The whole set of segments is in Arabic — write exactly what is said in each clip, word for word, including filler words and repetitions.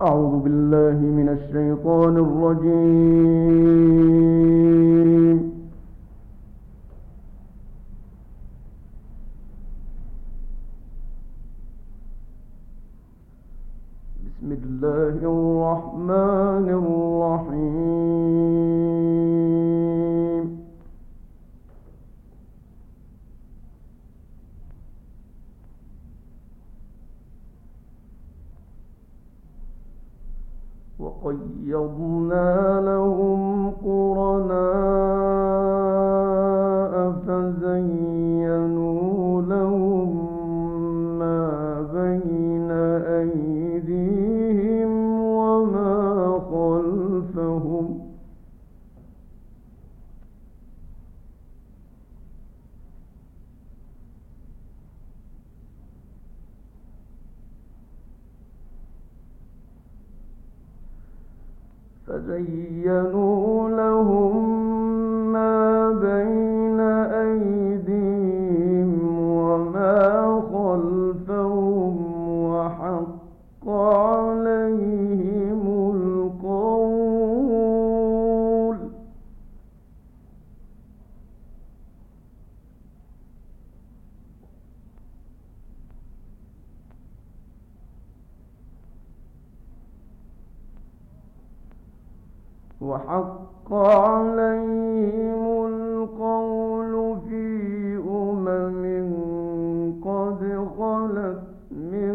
أعوذ بالله من الشيطان الرجيم. بسم الله الرحمن الرحيم. وقيضنا لهم قرناء فزينوا لهم ما بين أيديهم وما خلفهم فزينوا لهم ما بين أيديهم وما خلفهم وحق عليهم القول وحق عليهم القول في أمم قد خلت من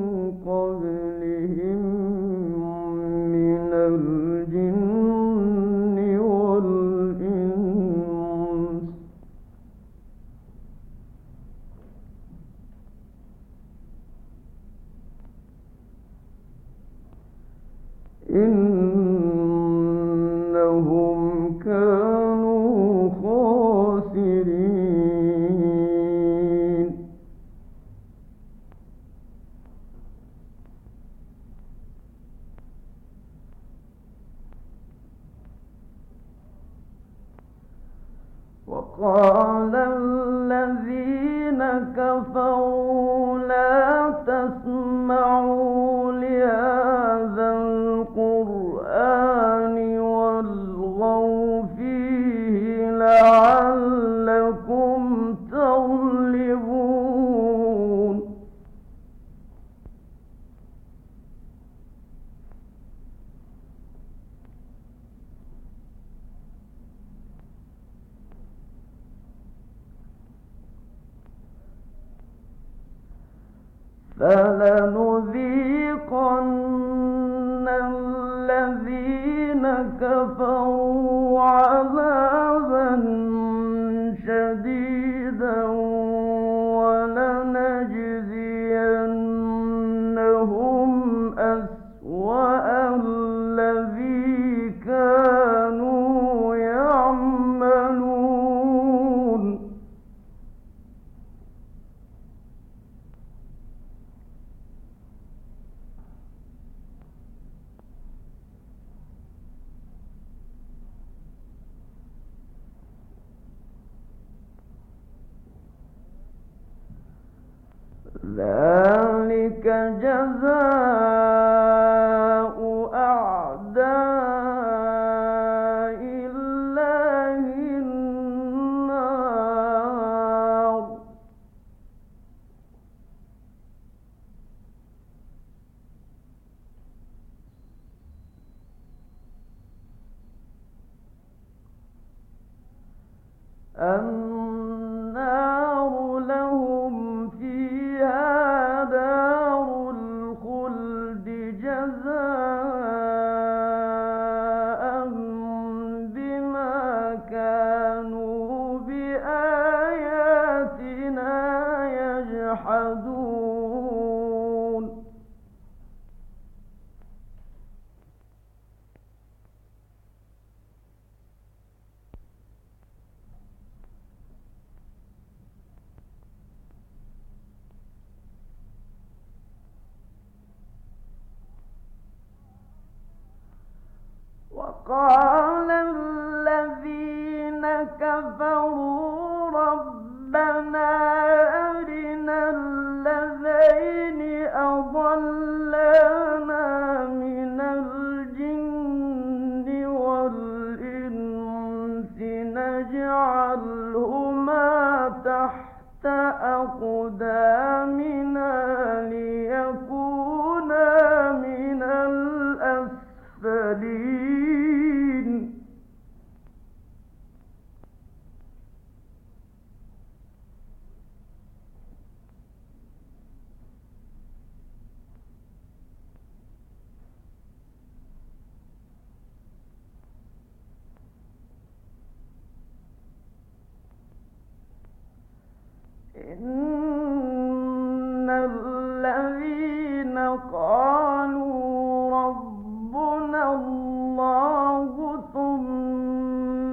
قبلهم من الجن والإنس إنهم كانوا خاسرين. وقال الذين كفروا لا تسمعوا لهذا القرآن والغوا فيه لعلكم تغلبون. فلنذيقن الذين كفروا عذابا شديدا ولنجزينهم أسوأ الذي كانوا يعملون. ذلك جزاء أعداء الله النار. النار لهم فيها دار الخلد جزاء بما كانوا بآياتنا يجحدون. وقال الذين كفروا ربنا أرنا الذين أضلانا من أقدامنا ليكونا من الأسفلين إن الذين قالوا ربنا الله ثم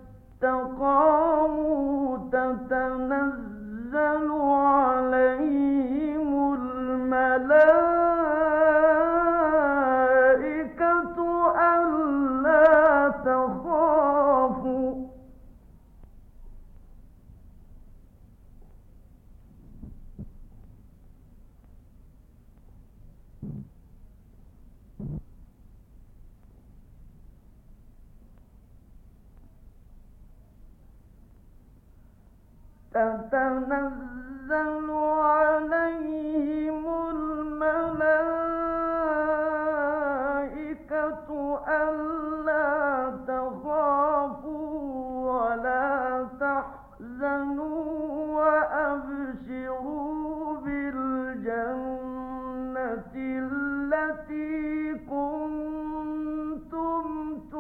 استقاموا تتنزل عليهم الملائكة ألا تخافوا تتنزل عليهم الملائكة ألا تخافوا ولا تحزنوا وأبشروا بالجنة التي كنتم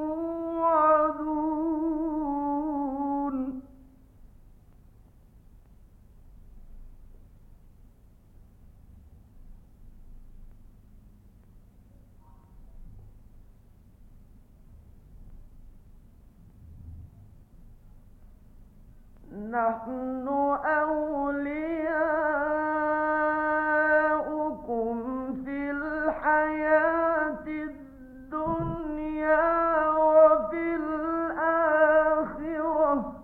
توعدون نحن أولياؤكم في الحياة الدنيا وفي الآخرة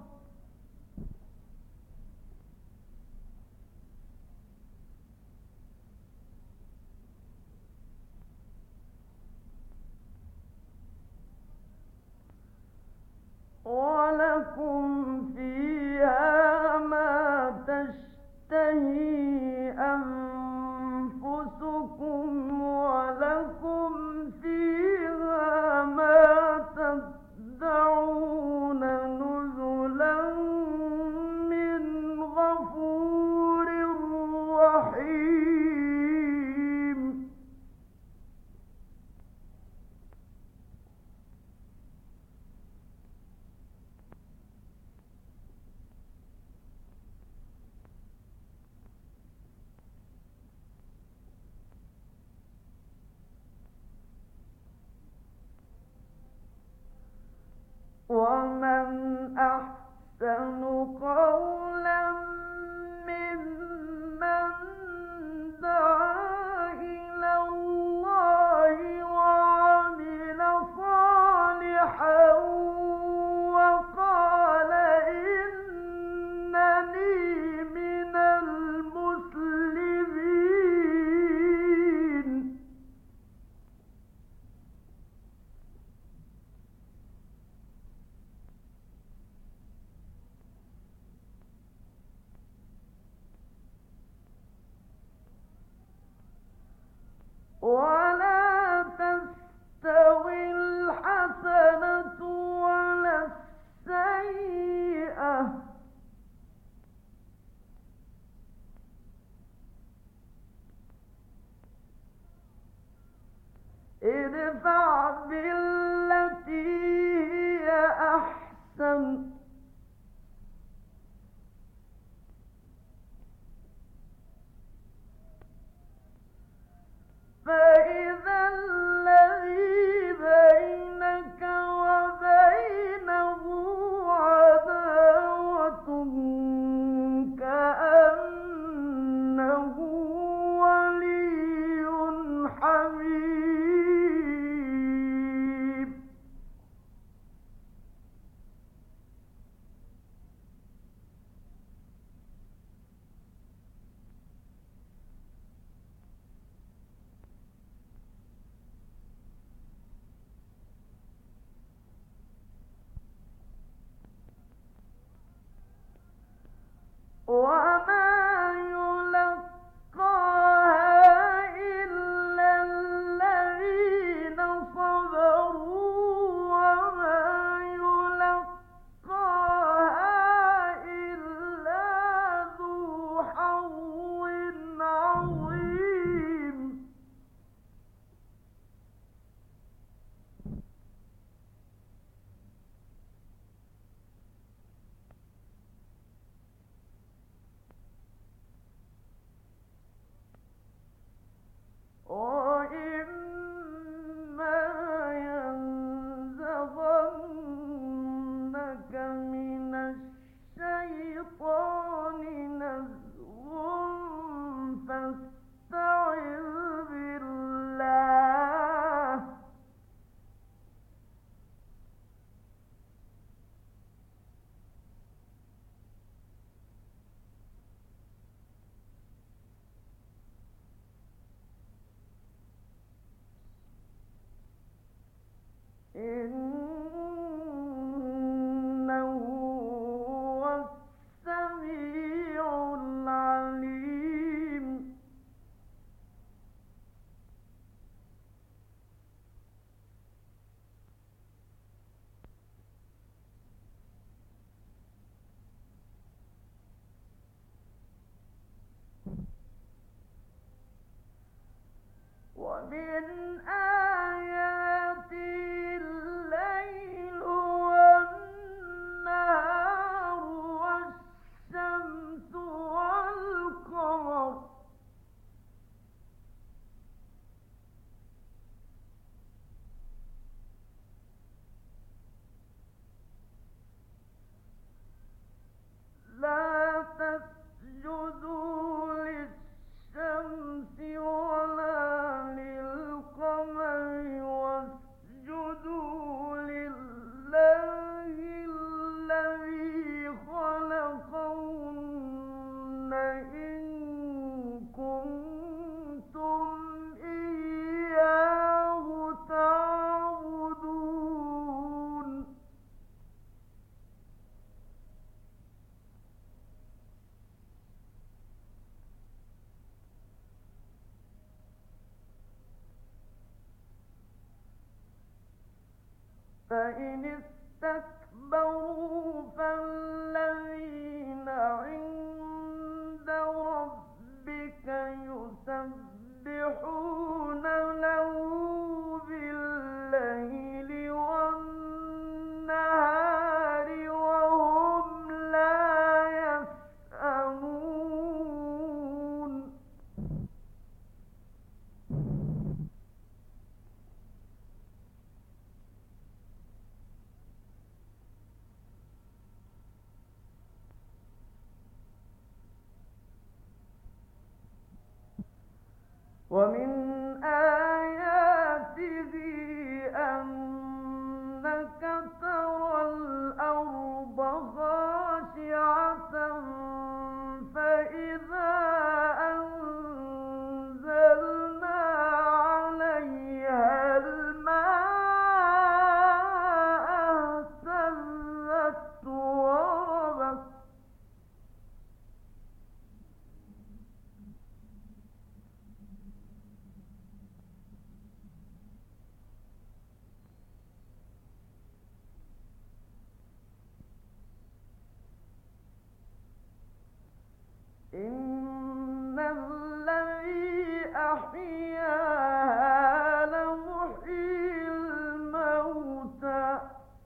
ولكم فيها ما تشتهي أنفسكم ولكم فيها ما تدعون نزلا من غفور رحيم ومن أحسن قولا ممن دعا إلى الله وعمل صالحا وقال إنني من المسلمين ولا تستوي الحسنة ولا السيئة ادفع بالتي هي أحسن فإذا الذي بينك وبينه عداوة كأنه ولي حميم وما يلقى بالله إنه هو السميع العليم ومن آياته الليل والنهار والشمس والقمر لا تسجدوا للشمس ولا للقمر واسجدوا لله الذي خلقهن إن كنتم إياه تعبدون فإن استكبروا فالذين عند ربك يسبحون له بالليل والنهار وهم لا يسأمون ومن آياته أنك ترى الأرض خاشعة فإذا أنزلنا عليها الماء اهتزت وربت إن الذي أحياها لمحيي الموتى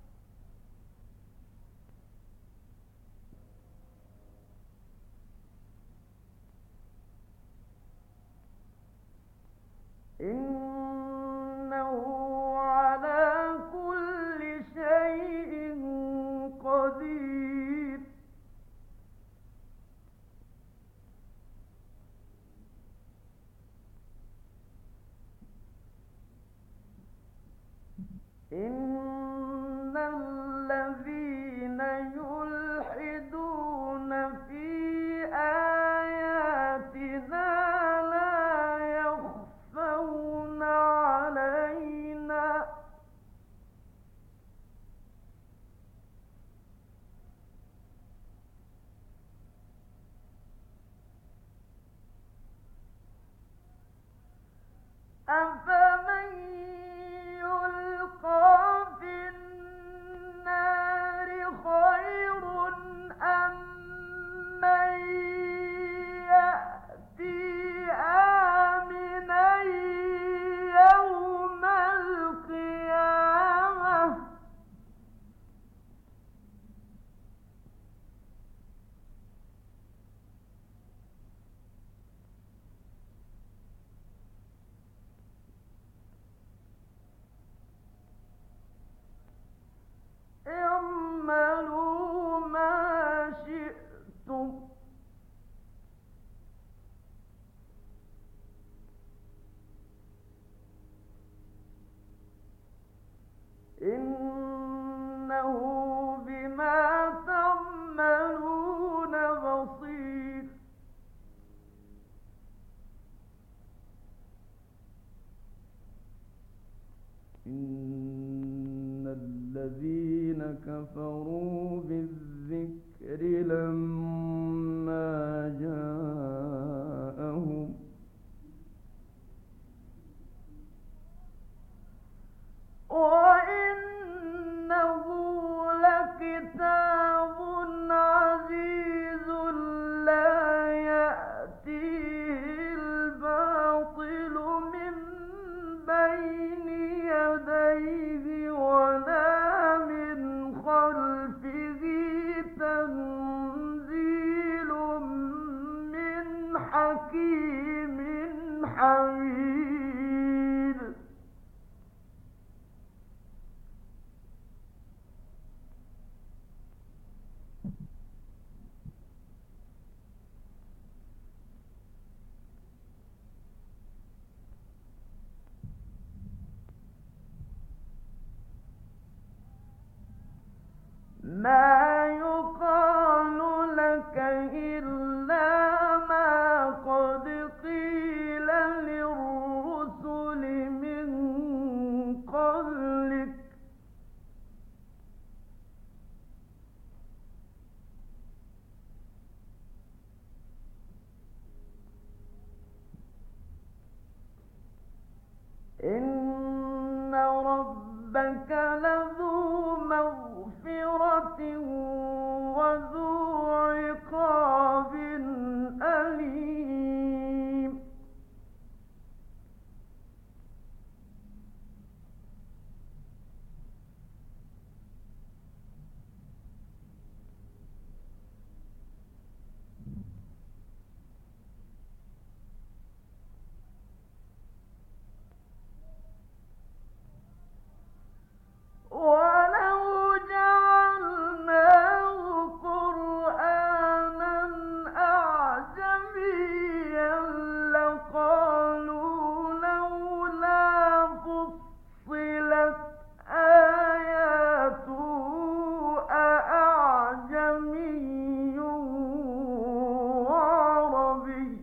إنه على كل شيء قدير إن الذين يلحدون في آياتنا لا يخفون علينا أفمن يلقى الذين كفروا بالذكر لما جاءهم وإنه لكتاب عزيز لا يأتيه الباطل من بين يديه ولا من خلفه تنزيل من حكيم حميد. ما يقال لك إلا ما قد قيل للرسل من قبلك إن ربك لذو مغفرة وذو عقاب أليم. ولو جعلناه قرآنا أعجميا لقالوا لولا فصلت آياته أأعجمي وعربي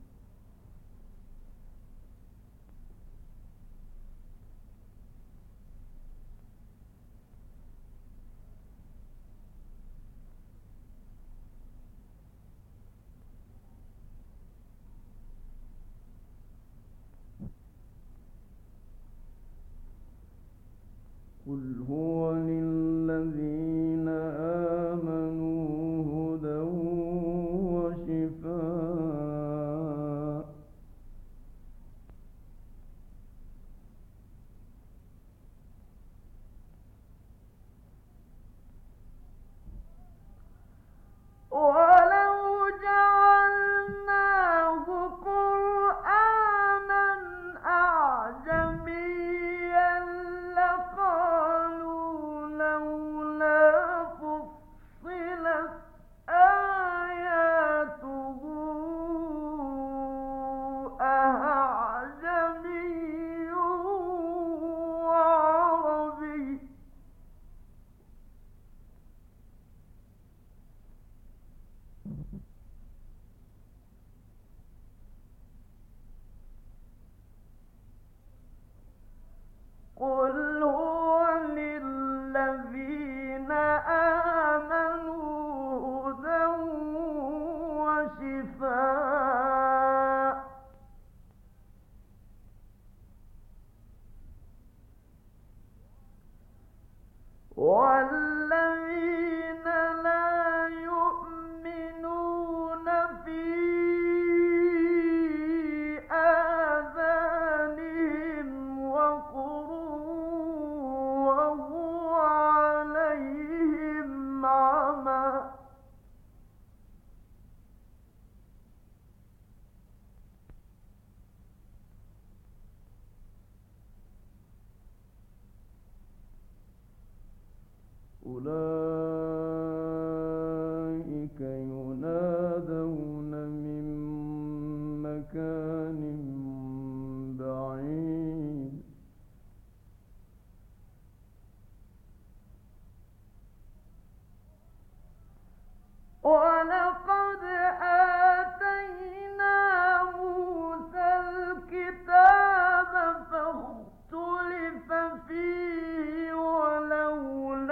قل هو للذين آمنوا هدى وشفاء ولو جعلناه قرآنا أعجميا لقالوا لولا فصلت آياته أأعجمي وعربي قل هو للذين آمنوا هدى وشفاء والذين لا يؤمنون في آذانهم وقر وهو عليهم عمى أولئك ينادون من مكان بعيد ولقد آتينا موسى الكتاب فاختلف فيه ولولا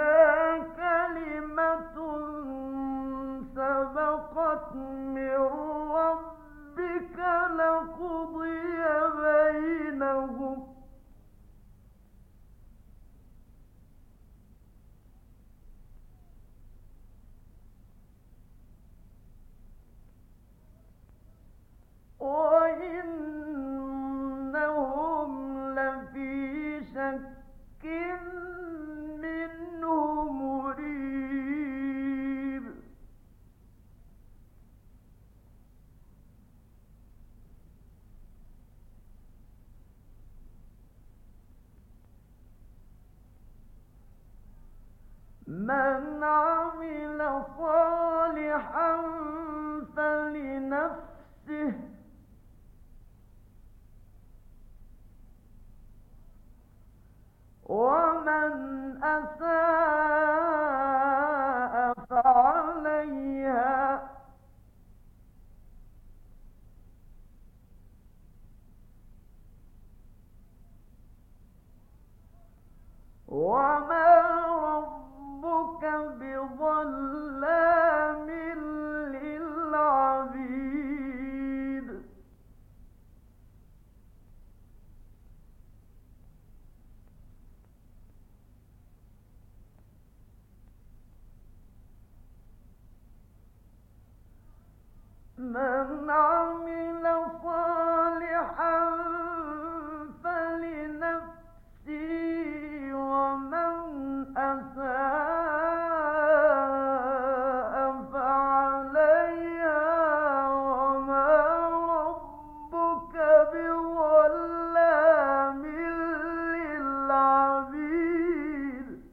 من عمل صالحا فلنفسه ومن أساء فعليها وما ربك بظلام للعبيد من عمل صالحا فلنفسه ومن أساء فعليها وما ربك بظلام للعبيد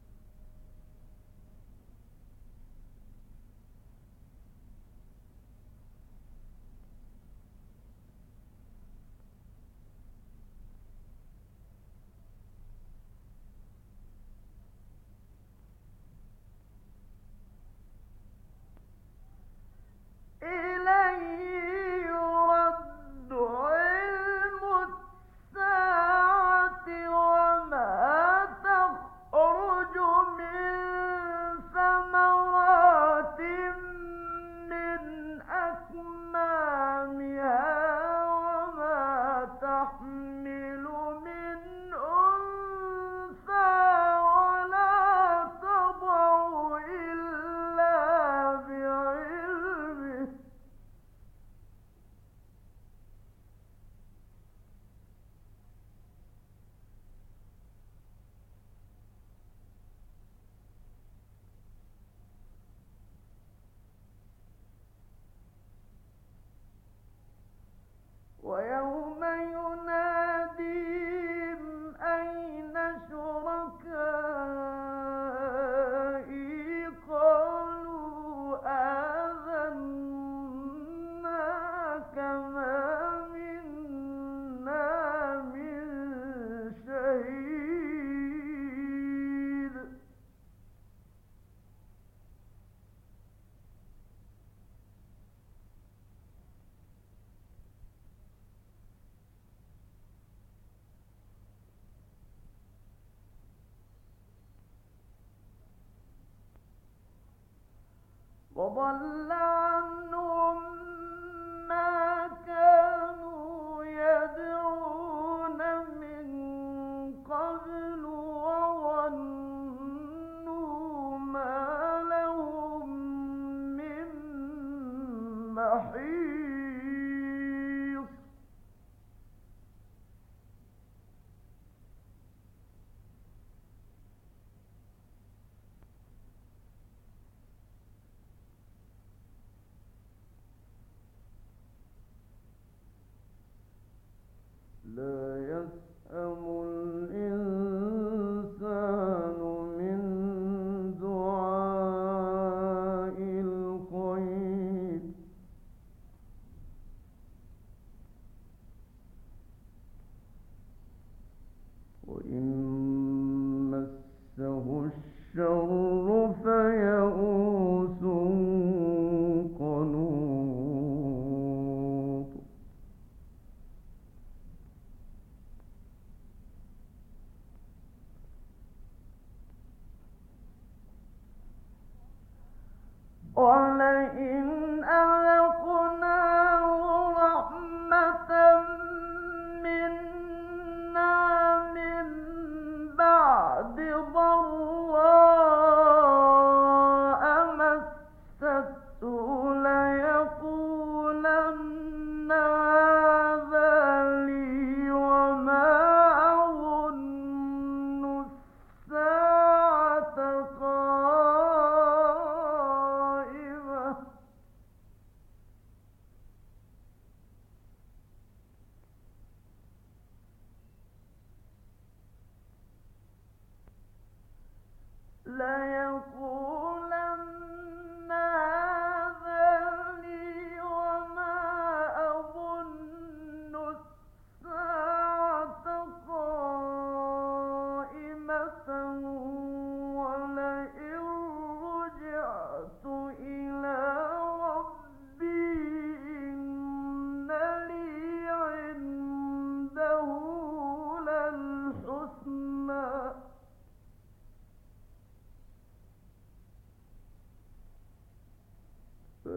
إليه يرد علم الساعة وما تخرج من ثمرات من أكمامها وما تحمل من أنثى ولا تضع إلا بعلمه ويوم يناديهم أين شركائي قالوا آذناك ما منا من شهيد وضل عنهم ما كانوا يدعون من قبل وظنوا ما لهم من محيص لا يسأم الإنسان من دعاء الخير وإن مسه الشر فيئوس قنوط ولئن أذقناه رحمة منا من بعد ضراء مسته ليقولن هذا لي وما أظن الساعة قائمة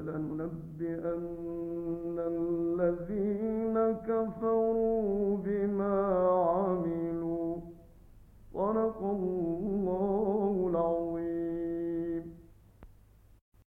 فلننبئن الذين كفروا بما عملوا صدق الله